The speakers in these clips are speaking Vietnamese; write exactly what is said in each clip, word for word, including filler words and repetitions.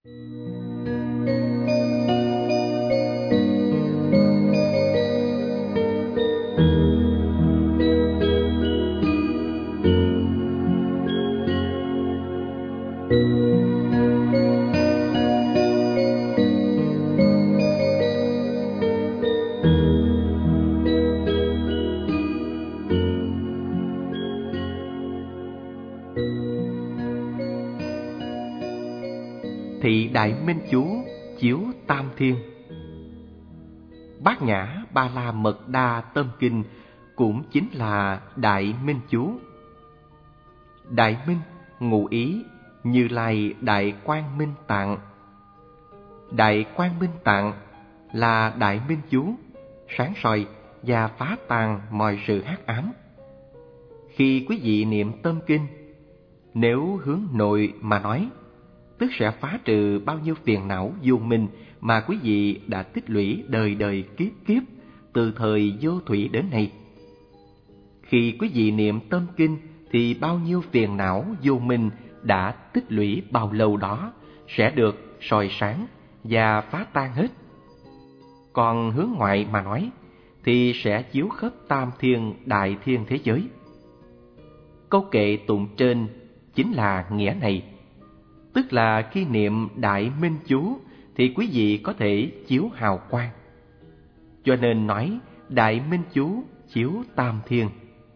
Thị Đại Minh Chú chiếu Tam Thiên. Bát Nhã Ba La Mật Đa Tâm Kinh cũng chính là Đại Minh Chú. Đại Minh ngụ ý Như Lai Đại Quang Minh Tạng. Đại Quang Minh Tạng là Đại Minh Chú, sáng soi và phá tan mọi sự hắc ám. Khi quý vị niệm tâm kinh, nếu hướng nội mà nói, tức sẽ phá trừ bao nhiêu phiền não vô minh mà quý vị đã tích lũy đời đời kiếp kiếp từ thời vô thủy đến nay. Khi quý vị niệm tâm kinh thì bao nhiêu phiền não vô minh đã tích lũy bao lâu đó sẽ được soi sáng và phá tan hết. Còn hướng ngoại mà nói thì sẽ chiếu khắp tam thiên đại thiên thế giới. Câu kệ tụng trên chính là nghĩa này. Tức là khi niệm Đại Minh Chú thì quý vị có thể chiếu hào quang. Cho nên nói Đại Minh Chú chiếu tam thiên.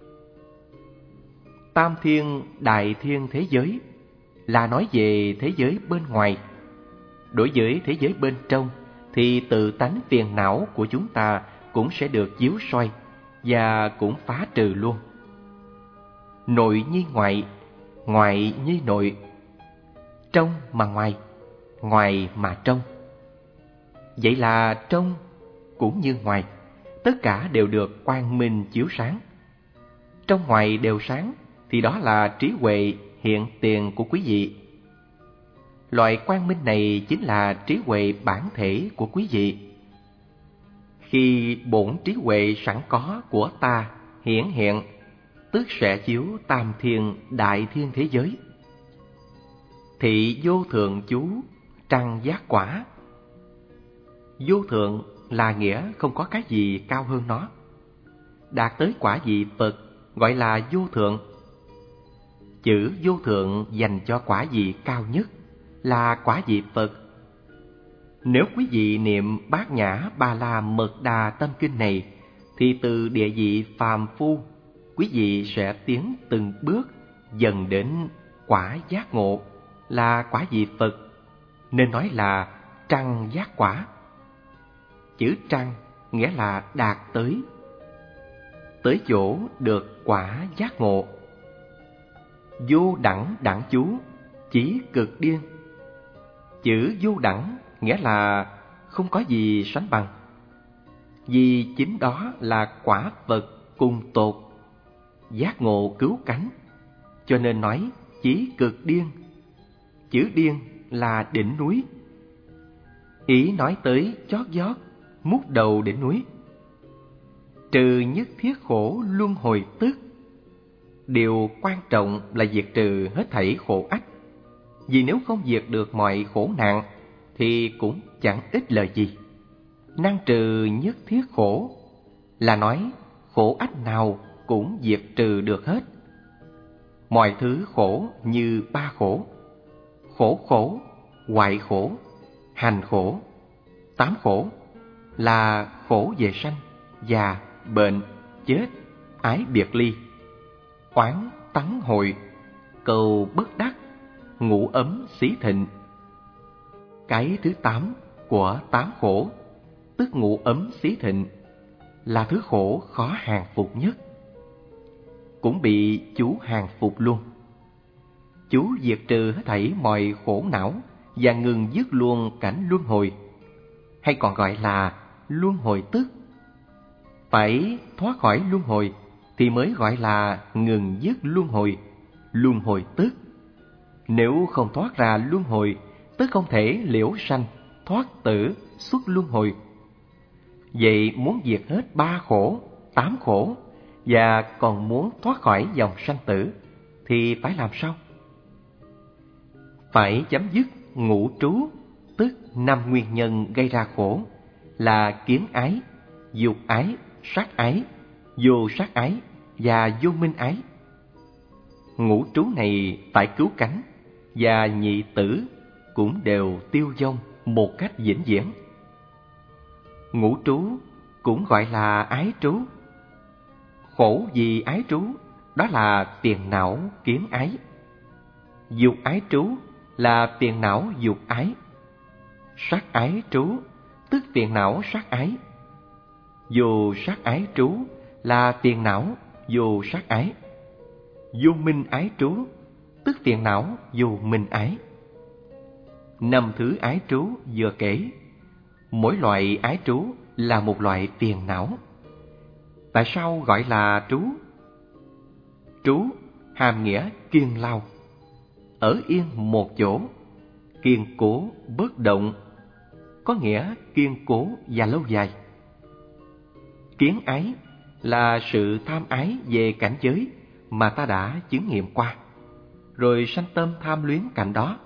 Tam thiên đại thiên thế giới là nói về thế giới bên ngoài. Đối với thế giới bên trong thì tự tánh phiền não của chúng ta cũng sẽ được chiếu soi và cũng phá trừ luôn. Nội nhi ngoại, ngoại nhi nội, trong mà ngoài, ngoài mà trong. Vậy là trong cũng như ngoài, tất cả đều được quang minh chiếu sáng. Trong ngoài đều sáng thì đó là trí huệ hiện tiền của quý vị. Loại quang minh này chính là trí huệ bản thể của quý vị. Khi bổn trí huệ sẵn có của ta hiển hiện, tức sẽ chiếu tam thiên đại thiên thế giới. Thị vô thượng chú trăng giác quả. Vô thượng là nghĩa không có cái gì cao hơn nó. Đạt tới quả vị Phật gọi là vô thượng. Chữ vô thượng dành cho quả vị cao nhất là quả vị Phật. Nếu quý vị niệm Bát Nhã Ba La Mật Đa Tâm Kinh này thì từ địa vị phàm phu quý vị sẽ tiến từng bước dần đến quả giác ngộ là quả vị Phật, nên nói là trăng giác quả. Chữ trăng nghĩa là đạt tới, tới chỗ được quả giác ngộ. Vô đẳng đẳng chú chí cực điên. Chữ vô đẳng nghĩa là không có gì sánh bằng, vì chính đó là quả Phật cùng tột, giác ngộ cứu cánh, cho nên nói chí cực điên. Chữ điên là đỉnh núi, ý nói tới chót vót mút đầu đỉnh núi. Trừ nhất thiết khổ luân hồi tức. Điều quan trọng là diệt trừ hết thảy khổ ách, vì nếu không diệt được mọi khổ nạn thì cũng chẳng ích lợi gì. Năng trừ nhất thiết khổ là nói khổ ách nào cũng diệt trừ được hết. Mọi thứ khổ như ba khổ: khổ khổ, hoại khổ, hành khổ. Tám khổ là khổ về sanh, già, bệnh, chết, ái biệt ly, oán tắng hội, cầu bất đắc, ngủ ấm xí thịnh. Cái thứ tám của tám khổ, tức ngủ ấm xí thịnh, là thứ khổ khó hàng phục nhất, cũng bị chú hàng phục luôn. Chú diệt trừ hết thảy mọi khổ não và ngừng dứt luôn cảnh luân hồi, hay còn gọi là luân hồi tức. Phải thoát khỏi luân hồi thì mới gọi là ngừng dứt luân hồi, luân hồi tức. Nếu không thoát ra luân hồi, tức không thể liễu sanh, thoát tử, xuất luân hồi. Vậy muốn diệt hết ba khổ, tám khổ và còn muốn thoát khỏi dòng sanh tử thì phải làm sao? Phải chấm dứt ngũ trú, tức năm nguyên nhân gây ra khổ, là kiến ái, dục ái, sát ái, vô sát ái và vô minh ái. Ngũ trú này phải cứu cánh, và nhị tử cũng đều tiêu vong một cách vĩnh viễn. Ngũ trú cũng gọi là ái trú. Khổ vì ái trú, đó là phiền não kiến ái. Dục ái trú là phiền não dục ái. Sát ái trú, tức phiền não sát ái. Vô sát ái trú là phiền não vô sát ái. Vô minh ái trú, tức phiền não vô minh ái. Năm thứ ái trú vừa kể, mỗi loại ái trú là một loại phiền não. Tại sao gọi là trú? Trú hàm nghĩa kiên lao, ở yên một chỗ, kiên cố bất động, có nghĩa kiên cố và lâu dài. Kiến ái là sự tham ái về cảnh giới mà ta đã chứng nghiệm qua, rồi sanh tâm tham luyến cảnh đó.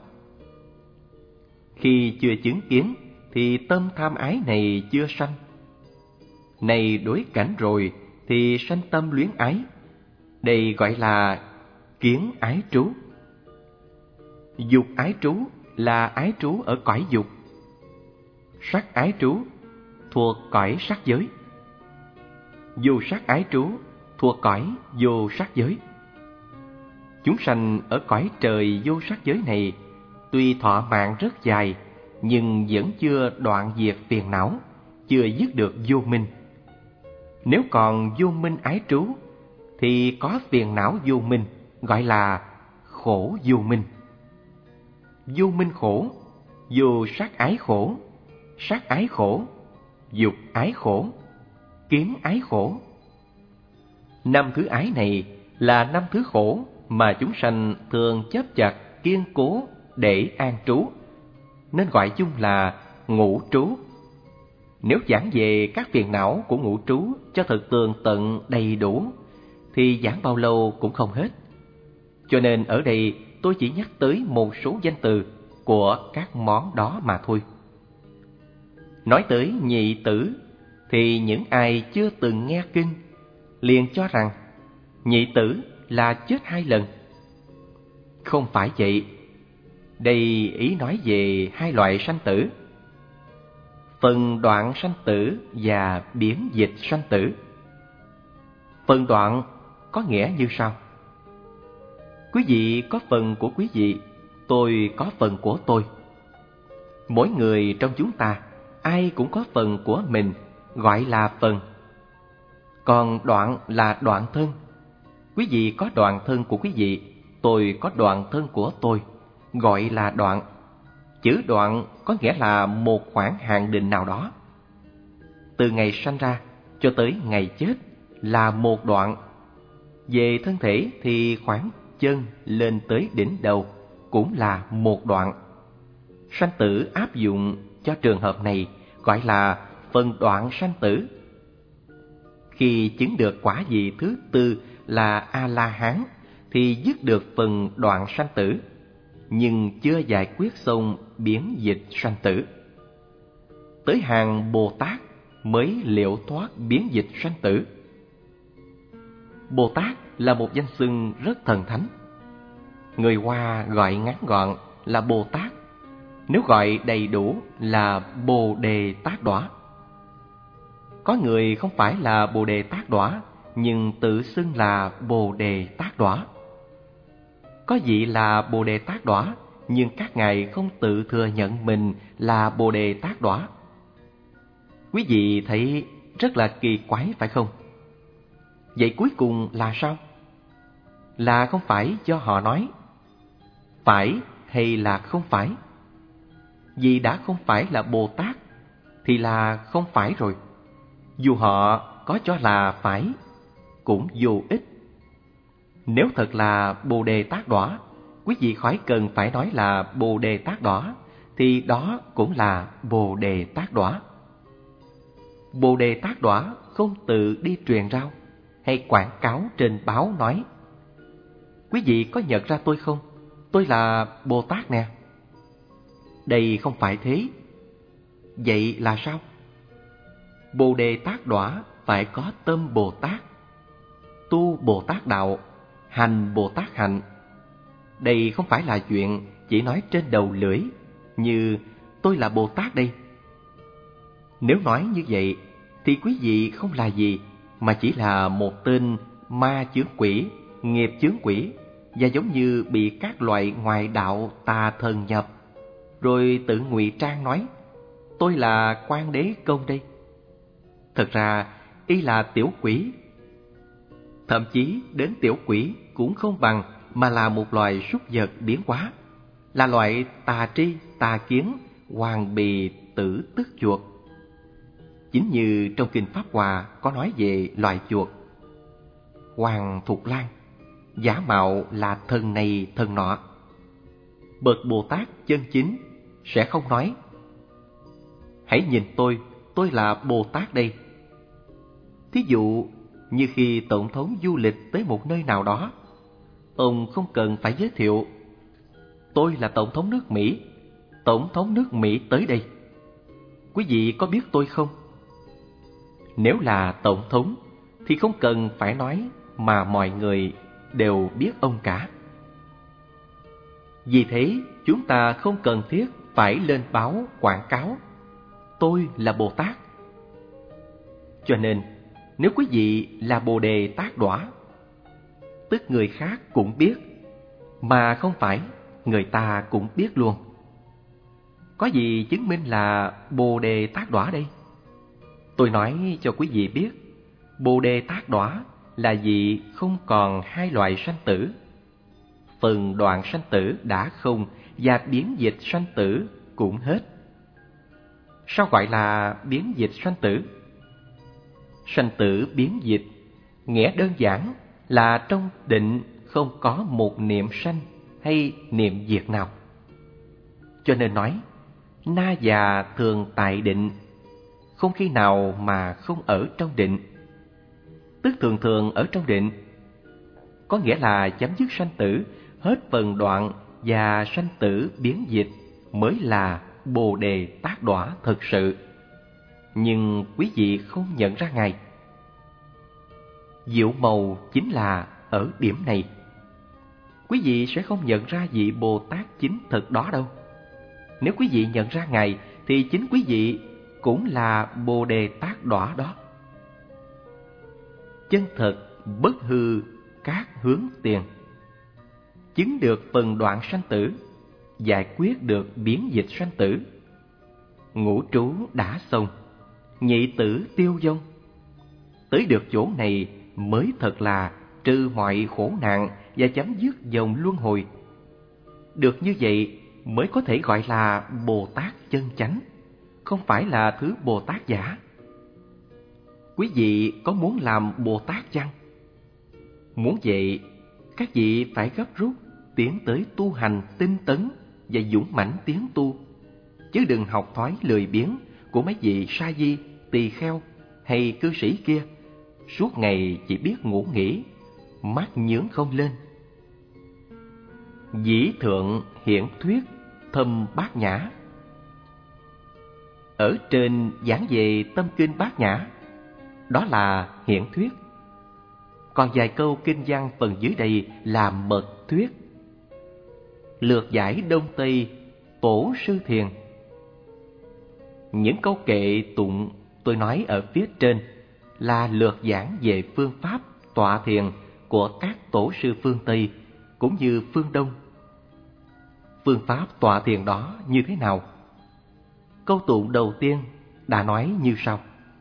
Khi chưa chứng kiến thì tâm tham ái này chưa sanh. Này đối cảnh rồi thì sanh tâm luyến ái. Đây gọi là kiến ái trú. Dục ái trú là ái trú ở cõi dục. Sắc ái trú thuộc cõi sắc giới. Vô sắc ái trú thuộc cõi vô sắc giới. Chúng sanh ở cõi trời vô sắc giới này tuy thọ mạng rất dài, nhưng vẫn chưa đoạn diệt phiền não, chưa dứt được vô minh. Nếu còn vô minh ái trú thì có phiền não vô minh, gọi là khổ vô minh. Vô minh khổ, vô sắc ái khổ, sắc ái khổ, dục ái khổ, kiến ái khổ. Năm thứ ái này là năm thứ khổ mà chúng sanh thường chấp chặt kiên cố để an trú, nên gọi chung là ngũ trú. Nếu giảng về các phiền não của ngũ trú cho thật tường tận đầy đủ thì giảng bao lâu cũng không hết. Cho nên ở đây tôi chỉ nhắc tới một số danh từ của các món đó mà thôi. Nói tới nhị tử thì những ai chưa từng nghe kinh liền cho rằng nhị tử là chết hai lần. Không phải vậy. Đây ý nói về hai loại sanh tử: phần đoạn sanh tử và biến dịch sanh tử. Phần đoạn có nghĩa như sau: quý vị có phần của quý vị, tôi có phần của tôi. Mỗi người trong chúng ta, ai cũng có phần của mình, gọi là phần. Còn đoạn là đoạn thân. Quý vị có đoạn thân của quý vị, tôi có đoạn thân của tôi, gọi là đoạn. Chữ đoạn có nghĩa là một khoảng hạn định nào đó. Từ ngày sanh ra cho tới ngày chết là một đoạn. Về thân thể thì khoảng chân lên tới đỉnh đầu cũng là một đoạn. Sanh tử áp dụng cho trường hợp này gọi là phần đoạn sanh tử. Khi chứng được quả vị thứ tư là A-la-hán thì dứt được phần đoạn sanh tử, nhưng chưa giải quyết xong biến dịch sanh tử. Tới hàng Bồ Tát mới liệu thoát biến dịch sanh tử. Bồ Tát là một danh xưng rất thần thánh. Người Hoa gọi ngắn gọn là Bồ Tát, nếu gọi đầy đủ là Bồ Đề Tát Đọa. Có người không phải là Bồ Đề Tát Đọa, nhưng tự xưng là Bồ Đề Tát Đọa. Có vị là Bồ Đề Tát Đọa, nhưng các ngài không tự thừa nhận mình là Bồ Đề Tát Đọa. Quý vị thấy rất là kỳ quái phải không? Vậy cuối cùng là sao? Là không phải do họ nói. Phải hay là không phải? Vì đã không phải là Bồ Tát thì là không phải rồi. Dù họ có cho là phải cũng vô ích. Nếu thật là Bồ Đề Tát Đọa, quý vị khỏi cần phải nói là Bồ Đề Tát Đọa, thì đó cũng là Bồ Đề Tát Đọa. Bồ Đề Tát Đọa không tự đi truyền rao hay quảng cáo trên báo nói: quý vị có nhận ra tôi không? Tôi là Bồ Tát nè. Đây không phải thế. Vậy là sao? Bồ Đề Tát Đọa phải có tâm Bồ Tát, tu Bồ Tát đạo, hành Bồ Tát hạnh. Đây không phải là chuyện chỉ nói trên đầu lưỡi, như tôi là Bồ Tát đây. Nếu nói như vậy, thì quý vị không là gì, mà chỉ là một tên ma chướng quỷ, nghiệp chướng quỷ, và giống như bị các loại ngoại đạo tà thần nhập, rồi tự ngụy trang nói, tôi là Quan Đế Công đây. Thật ra, y là tiểu quỷ. Thậm chí đến tiểu quỷ cũng không bằng, mà là một loài súc vật biến hóa, là loại tà tri, tà kiến, hoàng bì, tử tức chuột. Chính như trong Kinh Pháp Hòa có nói về loài chuột. Hoàng Phục Lan giả mạo là thần này thần nọ. Bậc Bồ Tát chân chính sẽ không nói, hãy nhìn tôi, tôi là Bồ Tát đây. Thí dụ như khi tổng thống du lịch tới một nơi nào đó, ông không cần phải giới thiệu, tôi là tổng thống nước Mỹ, tổng thống nước Mỹ tới đây. Quý vị có biết tôi không? Nếu là tổng thống thì không cần phải nói, mà mọi người đều biết ông cả. Vì thế, chúng ta không cần thiết phải lên báo quảng cáo, tôi là Bồ Tát. Cho nên, nếu quý vị là Bồ Đề Tát Đọa, tức người khác cũng biết, mà không phải người ta cũng biết luôn. Có gì chứng minh là Bồ Đề Tát Đọa đây? Tôi nói cho quý vị biết, Bồ Đề Tát Đọa là vì không còn hai loại sanh tử. Phần đoạn sanh tử đã không, và biến dịch sanh tử cũng hết. Sao gọi là biến dịch sanh tử? Sanh tử biến dịch, nghĩa đơn giản là trong định không có một niệm sanh hay niệm diệt nào. Cho nên nói, na già thường tại định, không khi nào mà không ở trong định. Tức thường thường ở trong định, có nghĩa là chấm dứt sanh tử, hết phần đoạn và sanh tử biến dịch mới là Bồ Đề Tát Đọa thực sự. Nhưng quý vị không nhận ra Ngài. Diệu màu chính là ở điểm này. Quý vị sẽ không nhận ra vị Bồ Tát chính thực đó đâu. Nếu quý vị nhận ra Ngài, thì chính quý vị cũng là Bồ Đề Tát Đọa đó. Chân thật bất hư các hướng tiền, chứng được phần đoạn sanh tử, giải quyết được biến dịch sanh tử. Ngũ trú đã xong, nhị tử tiêu vong. Tới được chỗ này mới thật là trừ mọi khổ nạn và chấm dứt dòng luân hồi. Được như vậy mới có thể gọi là Bồ Tát chân chánh, không phải là thứ Bồ Tát giả. Quý vị có muốn làm Bồ Tát chăng? Muốn vậy, các vị phải gấp rút tiến tới tu hành tinh tấn và dũng mãnh tiến tu, chứ đừng học thói lười biếng của mấy vị sa di, tỳ kheo hay cư sĩ kia, suốt ngày chỉ biết ngủ nghỉ, mắt nhướng không lên. Dĩ thượng hiển thuyết thâm bát nhã. Ở trên giảng về tâm kinh bát nhã, đó là hiển thuyết. Còn vài câu kinh văn phần dưới đây là mật thuyết. Lược giải đông tây tổ sư thiền. Những câu kệ tụng tôi nói ở phía trên là lược giảng về phương pháp tọa thiền của các tổ sư phương Tây cũng như phương Đông. Phương pháp tọa thiền đó như thế nào? Câu tụng đầu tiên đã nói như sau: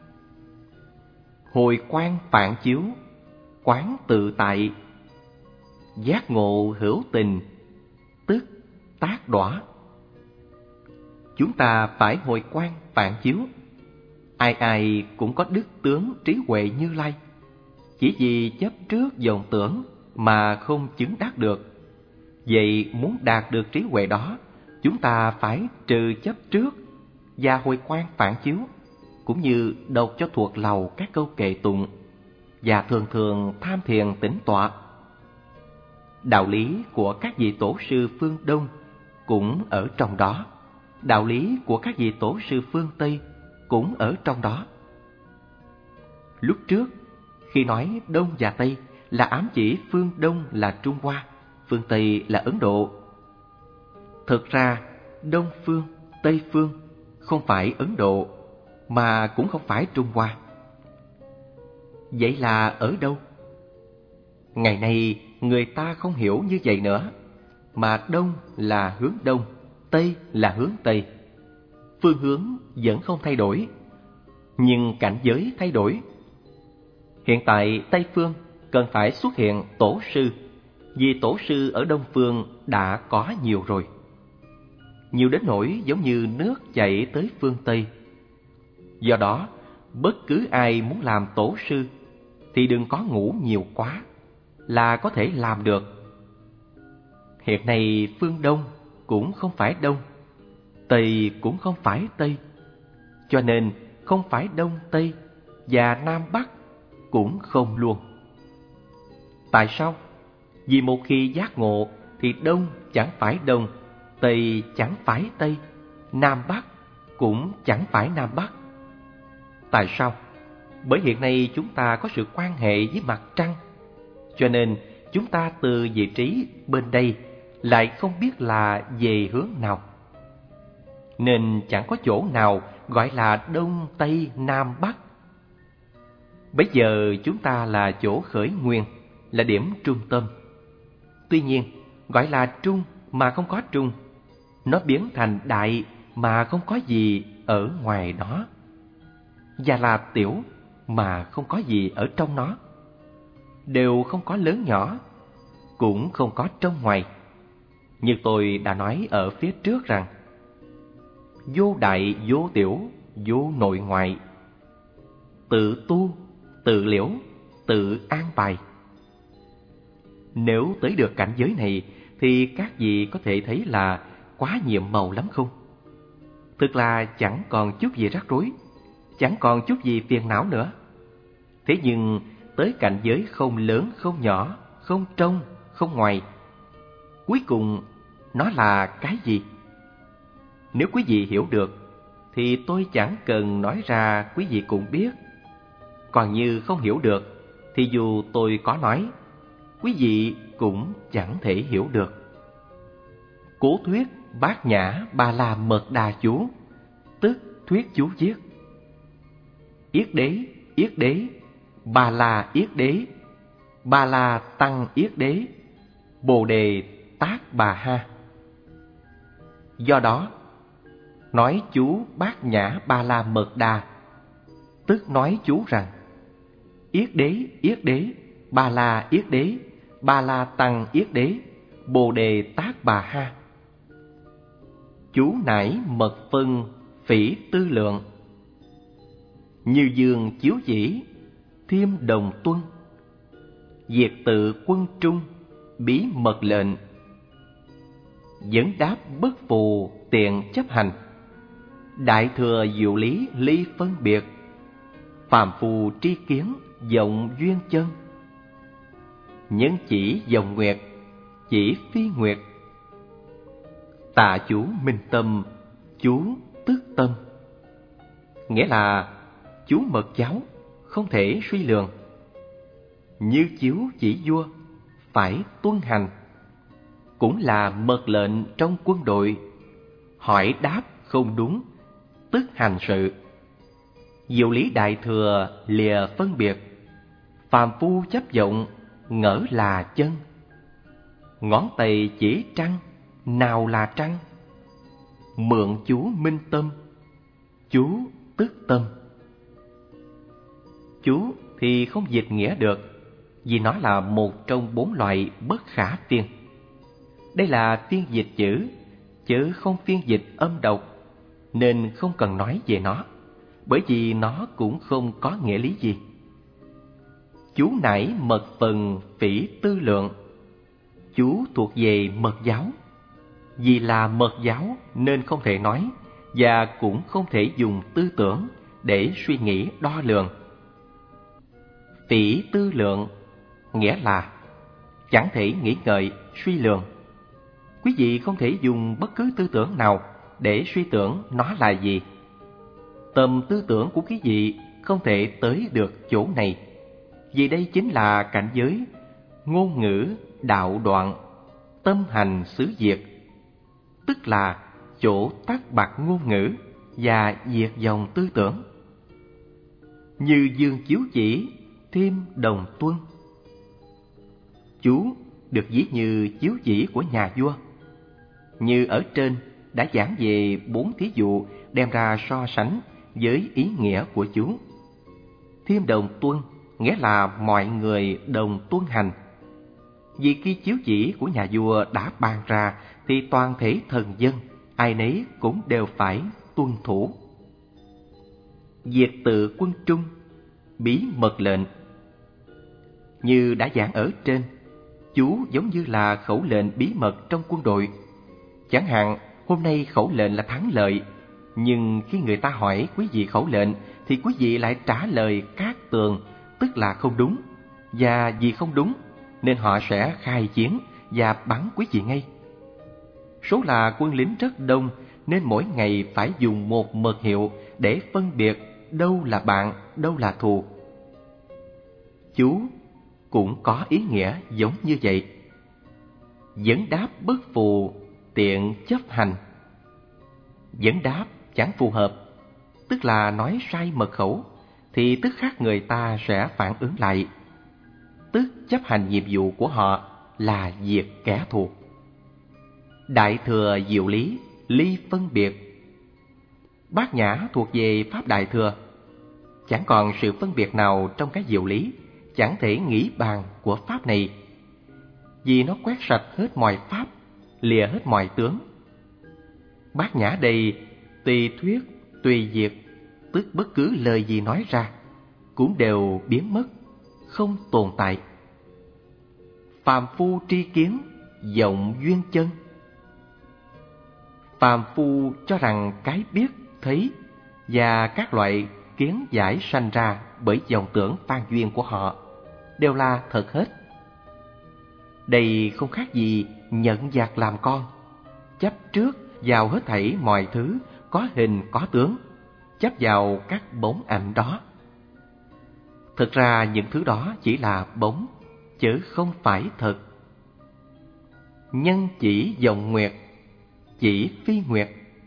hồi quang phản chiếu, quán tự tại, giác ngộ hữu tình, tức tác đọa. Chúng ta phải hồi quang phản chiếu. Ai ai cũng có đức tướng trí huệ Như Lai, chỉ vì chấp trước vọng tưởng mà không chứng đắc được. Vậy muốn đạt được trí huệ đó, chúng ta phải trừ chấp trước và hồi quang phản chiếu, cũng như đọc cho thuộc lòng các câu kệ tụng và thường thường tham thiền tĩnh tọa. Đạo lý của các vị tổ sư phương Đông cũng ở trong đó. đạo lý của các vị tổ sư phương Tây cũng ở trong đó. Lúc trước, khi nói Đông và Tây là ám chỉ phương Đông là Trung Hoa, phương Tây là Ấn Độ. Thực ra, Đông phương, Tây phương không phải Ấn Độ, mà cũng không phải Trung Hoa. Vậy là ở đâu? Ngày nay, người ta không hiểu như vậy nữa, mà Đông là hướng Đông, Tây là hướng Tây. Phương hướng vẫn không thay đổi, nhưng cảnh giới thay đổi. Hiện tại Tây phương cần phải xuất hiện tổ sư, vì tổ sư ở Đông phương đã có nhiều rồi. Nhiều đến nỗi giống như nước chảy tới phương Tây. Do đó, bất cứ ai muốn làm tổ sư thì đừng có ngủ nhiều quá, là có thể làm được. Hiện nay phương Đông cũng không phải Đông, Tây cũng không phải Tây, cho nên không phải Đông Tây và Nam Bắc cũng không luôn. Tại sao? Vì một khi giác ngộ thì Đông chẳng phải Đông, Tây chẳng phải Tây, Nam Bắc cũng chẳng phải Nam Bắc. Tại sao? Bởi hiện nay chúng ta có sự quan hệ với mặt trăng, cho nên chúng ta từ vị trí bên đây lại không biết là về hướng nào. Nên chẳng có chỗ nào gọi là Đông, Tây, Nam, Bắc. Bây giờ chúng ta là chỗ khởi nguyên, là điểm trung tâm. Tuy nhiên, gọi là trung mà không có trung, nó biến thành đại mà không có gì ở ngoài nó, và là tiểu mà không có gì ở trong nó. Đều không có lớn nhỏ, cũng không có trong ngoài. Như tôi đã nói ở phía trước rằng, vô đại vô tiểu, vô nội ngoại, tự tu, tự liễu, tự an bài. Nếu tới được cảnh giới này thì các vị có thể thấy là quá nhiệm màu lắm không? Thực là chẳng còn chút gì rắc rối, chẳng còn chút gì phiền não nữa. Thế nhưng tới cảnh giới không lớn không nhỏ, không trong, không ngoài, cuối cùng nó là cái gì? Nếu quý vị hiểu được thì tôi chẳng cần nói ra, quý vị cũng biết. Còn như không hiểu được thì dù tôi có nói, quý vị cũng chẳng thể hiểu được. Cố thuyết Bát Nhã Ba La Mật Đa Chú, tức thuyết chú viết: Yết đế, yết đế, Ba La yết đế, Ba La tăng yết đế, Bồ đề tát bà ha. Do đó, nói chú Bát Nhã Ba La Mật Đa, tức nói chú rằng Yết đế, yết đế, Ba La yết đế, Ba La tăng yết đế, Bồ đề tát bà ha. Chú nải mật phân phỉ tư lượng, như dương chiếu chỉ, thiêm đồng tuân, diệt tự quân trung, bí mật lệnh, vấn đáp bất phù tiện chấp hành, đại thừa diệu lý ly phân biệt, phàm phu tri kiến vọng duyên chân, nhân chỉ dòng nguyệt, chỉ phi nguyệt, tà chú minh tâm, chú tức tâm. Nghĩa là chú mật giáo không thể suy lường, như chiếu chỉ vua phải tuân hành, cũng là mật lệnh trong quân đội, hỏi đáp không đúng tức hành sự. Diệu lý đại thừa lìa phân biệt, phàm phu chấp vọng ngỡ là chân, ngón tay chỉ trăng nào là trăng, mượn chú minh tâm, chú tức tâm. Chú thì không dịch nghĩa được, vì nó là một trong bốn loại bất khả phiên. Đây là phiên dịch chữ, chứ không phiên dịch âm độc, nên không cần nói về nó, bởi vì nó cũng không có nghĩa lý gì. Chú nải mật phần phỉ tư lượng, chú thuộc về mật giáo. Vì là mật giáo nên không thể nói, và cũng không thể dùng tư tưởng để suy nghĩ đo lường. Phỉ tư lượng nghĩa là chẳng thể nghĩ ngợi, suy lường. Quý vị không thể dùng bất cứ tư tưởng nào để suy tưởng nó là gì. Tầm tư tưởng của quý vị không thể tới được chỗ này, vì đây chính là cảnh giới ngôn ngữ đạo đoạn, tâm hành xứ diệt, tức là chỗ tắt bặt ngôn ngữ và diệt dòng tư tưởng. Như dương chiếu chỉ, thêm đồng tuân. Chú được ví như chiếu chỉ của nhà vua. Như ở trên đã giảng về bốn thí dụ đem ra so sánh với ý nghĩa của chú. Thêm đồng tuân nghĩa là mọi người đồng tuân hành. Vì khi chiếu chỉ của nhà vua đã ban ra thì toàn thể thần dân ai nấy cũng đều phải tuân thủ. Diệt tự quân trung, bí mật lệnh. Như đã giảng ở trên, chú giống như là khẩu lệnh bí mật trong quân đội. Chẳng hạn, hôm nay khẩu lệnh là thắng lợi, nhưng khi người ta hỏi quý vị khẩu lệnh thì quý vị lại trả lời cát tường, tức là không đúng. Và vì không đúng nên họ sẽ khai chiến và bắn quý vị ngay. Số là quân lính rất đông nên mỗi ngày phải dùng một mật hiệu để phân biệt đâu là bạn, đâu là thù. Chú cũng có ý nghĩa giống như vậy. Vấn đáp bất phù, tiện chấp hành. Vấn đáp chẳng phù hợp, tức là nói sai mật khẩu, thì tức khắc người ta sẽ phản ứng lại. Tức chấp hành nhiệm vụ của họ là diệt kẻ thù. Đại thừa diệu lý, ly phân biệt. Bát nhã thuộc về pháp đại thừa. Chẳng còn sự phân biệt nào trong cái diệu lý, chẳng thể nghĩ bàn của pháp này, vì nó quét sạch hết mọi pháp, lìa hết mọi tướng. Bát nhã đây tùy thuyết, tùy diệt, tức bất cứ lời gì nói ra cũng đều biến mất, không tồn tại. Phàm phu tri kiến, vọng duyên chân. Phàm phu cho rằng cái biết, thấy và các loại kiến giải sanh ra bởi vọng tưởng phan duyên của họ đều là thật hết. Đây không khác gì nhận vạc làm con, chấp trước vào hết thảy mọi thứ có hình có tướng, chấp vào các bóng ảnh đó. Thực ra những thứ đó chỉ là bóng, chứ không phải thật. Nhân chỉ vọng nguyệt, chỉ phi nguyệt.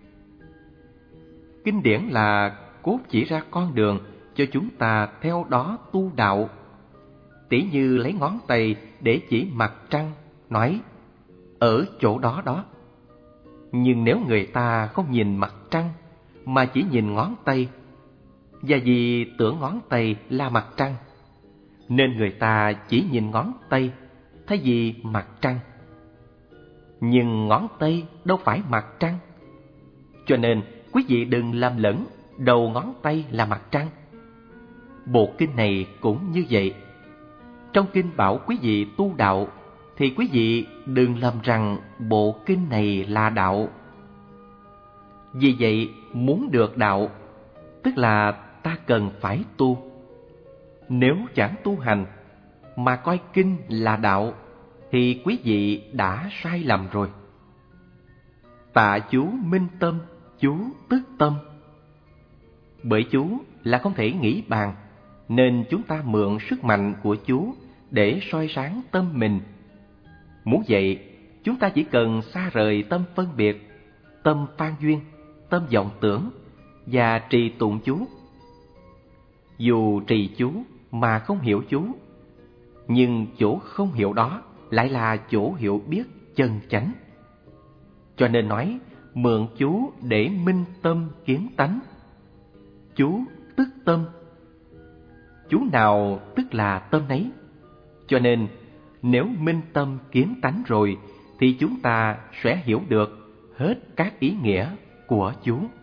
Kinh điển là cốt chỉ ra con đường cho chúng ta theo đó tu đạo. Tỉ như lấy ngón tay để chỉ mặt trăng, nói ở chỗ đó đó. Nhưng nếu người ta không nhìn mặt trăng mà chỉ nhìn ngón tay, và vì tưởng ngón tay là mặt trăng, nên người ta chỉ nhìn ngón tay thay vì mặt trăng. Nhưng ngón tay đâu phải mặt trăng, cho nên quý vị đừng làm lẫn đầu ngón tay là mặt trăng. Bộ kinh này cũng như vậy. Trong kinh bảo quý vị tu đạo, thì quý vị đừng lầm rằng bộ kinh này là đạo. Vì vậy, muốn được đạo, tức là ta cần phải tu. Nếu chẳng tu hành, mà coi kinh là đạo, thì quý vị đã sai lầm rồi. Tạ chú minh tâm, chú tức tâm. Bởi chú là không thể nghĩ bàn, nên chúng ta mượn sức mạnh của chú để soi sáng tâm mình. Muốn vậy, chúng ta chỉ cần xa rời tâm phân biệt, tâm phan duyên, tâm vọng tưởng và trì tụng chú. Dù trì chú mà không hiểu chú, nhưng chỗ không hiểu đó lại là chỗ hiểu biết chân chánh. Cho nên nói mượn chú để minh tâm kiến tánh. Chú tức tâm. Chú nào tức là tâm nấy. Cho nên nếu minh tâm kiến tánh rồi thì chúng ta sẽ hiểu được hết các ý nghĩa của chú.